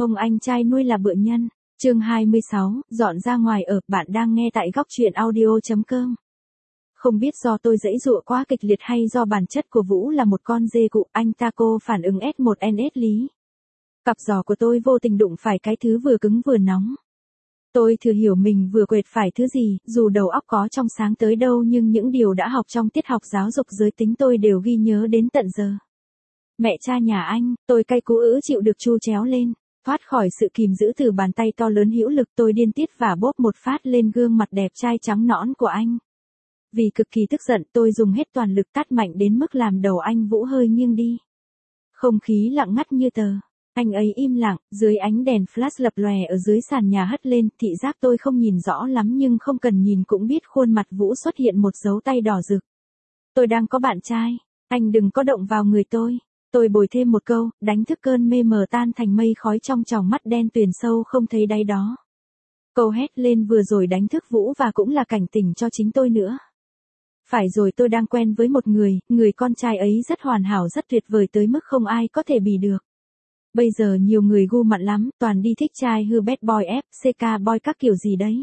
Ông anh trai nuôi là bựa nhân. Chương 26, dọn ra ngoài ở, bạn đang nghe tại góc truyện audio.com. Không biết do tôi giãy giụa quá kịch liệt hay do bản chất của Vũ là một con dê cụ, anh taco phản ứng S1NS lý. Cặp giò của tôi vô tình đụng phải cái thứ vừa cứng vừa nóng. Tôi thừa hiểu mình vừa quệt phải thứ gì, dù đầu óc có trong sáng tới đâu nhưng những điều đã học trong tiết học giáo dục giới tính tôi đều ghi nhớ đến tận giờ. Mẹ cha nhà anh, tôi cay cú chịu được chu chéo lên. Thoát khỏi sự kìm giữ từ bàn tay to lớn hữu lực, tôi điên tiết và bóp một phát lên gương mặt đẹp trai trắng nõn của anh. Vì cực kỳ tức giận, tôi dùng hết toàn lực tát mạnh đến mức làm đầu anh Vũ hơi nghiêng đi. Không khí lặng ngắt như tờ. Anh ấy im lặng, dưới ánh đèn flash lập lòe ở dưới sàn nhà hất lên, thị giác tôi không nhìn rõ lắm nhưng không cần nhìn cũng biết khuôn mặt Vũ xuất hiện một dấu tay đỏ rực. Tôi đang có bạn trai, anh đừng có động vào người tôi. Tôi bồi thêm một câu, đánh thức cơn mê mờ tan thành mây khói trong tròng mắt đen tuyền sâu không thấy đáy đó. Câu hét lên vừa rồi đánh thức Vũ và cũng là cảnh tỉnh cho chính tôi nữa. Phải rồi, tôi đang quen với một người con trai ấy rất hoàn hảo, rất tuyệt vời tới mức không ai có thể bì được. Bây giờ nhiều người gu mặn lắm, toàn đi thích trai hư bad boy FCK boy các kiểu gì đấy.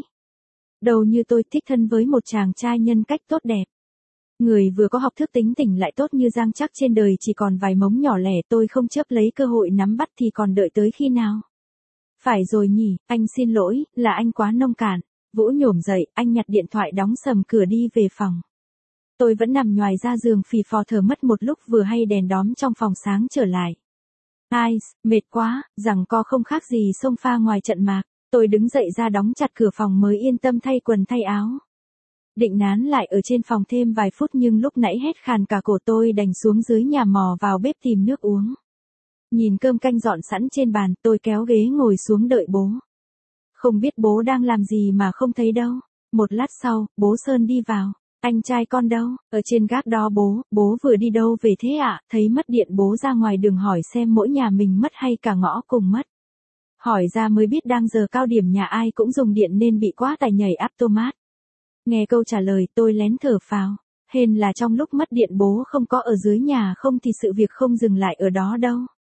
Đầu như tôi thích thân với một chàng trai nhân cách tốt đẹp. Người vừa có học thức tính tình lại tốt như Giang, chắc trên đời chỉ còn vài mống nhỏ lẻ, tôi không chớp lấy cơ hội nắm bắt thì còn đợi tới khi nào. Phải rồi nhỉ, anh xin lỗi, là anh quá nông cạn. Vũ nhổm dậy, anh nhặt điện thoại đóng sầm cửa đi về phòng. Tôi vẫn nằm nhoài ra giường phì phò thở mất một lúc, vừa hay đèn đóm trong phòng sáng trở lại. Ai, mệt quá, rằng co không khác gì xông pha ngoài trận mạc. Tôi đứng dậy ra đóng chặt cửa phòng mới yên tâm thay quần thay áo. Định nán lại ở trên phòng thêm vài phút nhưng lúc nãy hét khàn cả cổ, tôi đành xuống dưới nhà mò vào bếp tìm nước uống. Nhìn cơm canh dọn sẵn trên bàn, tôi kéo ghế ngồi xuống đợi bố. Không biết bố đang làm gì mà không thấy đâu. Một lát sau, bố Sơn đi vào. Anh trai con đâu? Ở trên gác đó bố vừa đi đâu về thế ạ? Thấy mất điện bố ra ngoài đường hỏi xem mỗi nhà mình mất hay cả ngõ cùng mất. Hỏi ra mới biết đang giờ cao điểm nhà ai cũng dùng điện nên bị quá tải nhảy automat. Nghe câu trả lời tôi lén thở phào. Hên là trong lúc mất điện bố không có ở dưới nhà, không thì sự việc không dừng lại ở đó đâu.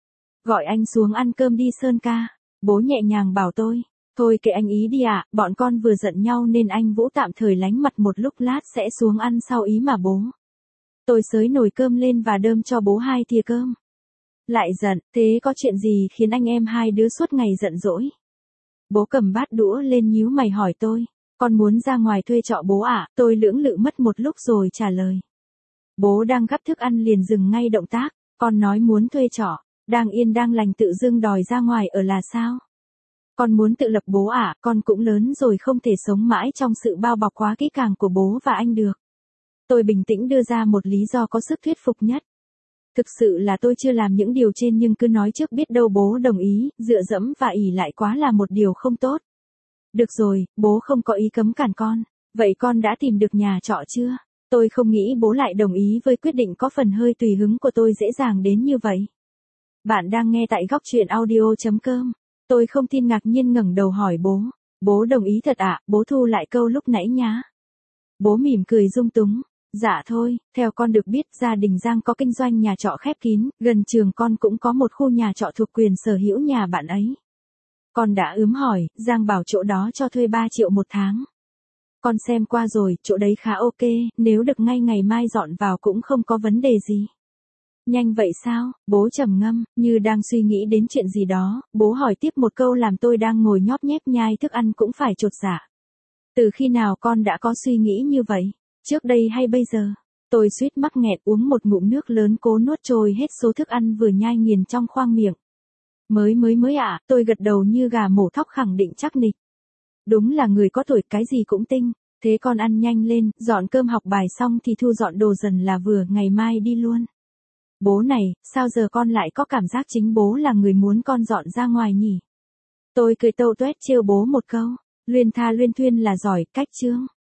Gọi anh xuống ăn cơm đi Sơn ca. Bố nhẹ nhàng bảo tôi. Thôi kệ anh ý đi ạ, bọn con vừa giận nhau nên anh Vũ tạm thời lánh mặt một lúc, lát sẽ xuống ăn sau ý mà bố. Tôi xới nồi cơm lên và đơm cho bố 2 thìa cơm. Lại giận, thế có chuyện gì khiến anh em hai đứa suốt ngày giận dỗi? Bố cầm bát đũa lên nhíu mày hỏi tôi. Con muốn ra ngoài thuê trọ bố ạ? Tôi lưỡng lự mất một lúc rồi trả lời. Bố đang gắp thức ăn liền dừng ngay động tác. Con nói muốn thuê trọ, đang yên đang lành tự dưng đòi ra ngoài ở là sao? Con muốn tự lập bố ạ, con cũng lớn rồi không thể sống mãi trong sự bao bọc quá kỹ càng của bố và anh được. Tôi bình tĩnh đưa ra một lý do có sức thuyết phục nhất. Thực sự là tôi chưa làm những điều trên nhưng cứ nói trước biết đâu bố đồng ý, dựa dẫm và ỷ lại quá là một điều không tốt. Được rồi, bố không có ý cấm cản con. Vậy con đã tìm được nhà trọ chưa? Tôi không nghĩ bố lại đồng ý với quyết định có phần hơi tùy hứng của tôi dễ dàng đến như vậy. Bạn đang nghe tại góc truyện audio.com. Tôi không tin, ngạc nhiên ngẩng đầu hỏi bố. Bố đồng ý thật ạ? Bố thu lại câu lúc nãy nhá. Bố mỉm cười dung túng. Dạ thôi, theo con được biết gia đình Giang có kinh doanh nhà trọ khép kín, gần trường con cũng có một khu nhà trọ thuộc quyền sở hữu nhà bạn ấy. Con đã ướm hỏi, Giang bảo chỗ đó cho thuê 3 triệu một tháng. Con xem qua rồi, chỗ đấy khá ok, nếu được ngay ngày mai dọn vào cũng không có vấn đề gì. Nhanh vậy sao? Bố trầm ngâm, như đang suy nghĩ đến chuyện gì đó, bố hỏi tiếp một câu làm tôi đang ngồi nhóp nhép nhai thức ăn cũng phải chột dạ. Từ khi nào con đã có suy nghĩ như vậy? Trước đây hay bây giờ? Tôi suýt mắc nghẹn uống một ngụm nước lớn cố nuốt trôi hết số thức ăn vừa nhai nghiền trong khoang miệng. Mới ạ, tôi gật đầu như gà mổ thóc khẳng định chắc nịch. Đúng là người có tuổi cái gì cũng tinh. Thế con ăn nhanh lên, dọn cơm học bài xong thì thu dọn đồ dần là vừa, ngày mai đi luôn. Bố này, sao giờ con lại có cảm giác chính bố là người muốn con dọn ra ngoài nhỉ? Tôi cười tâu tuét trêu bố một câu. Luyên tha luyên thuyên là giỏi, cách chương.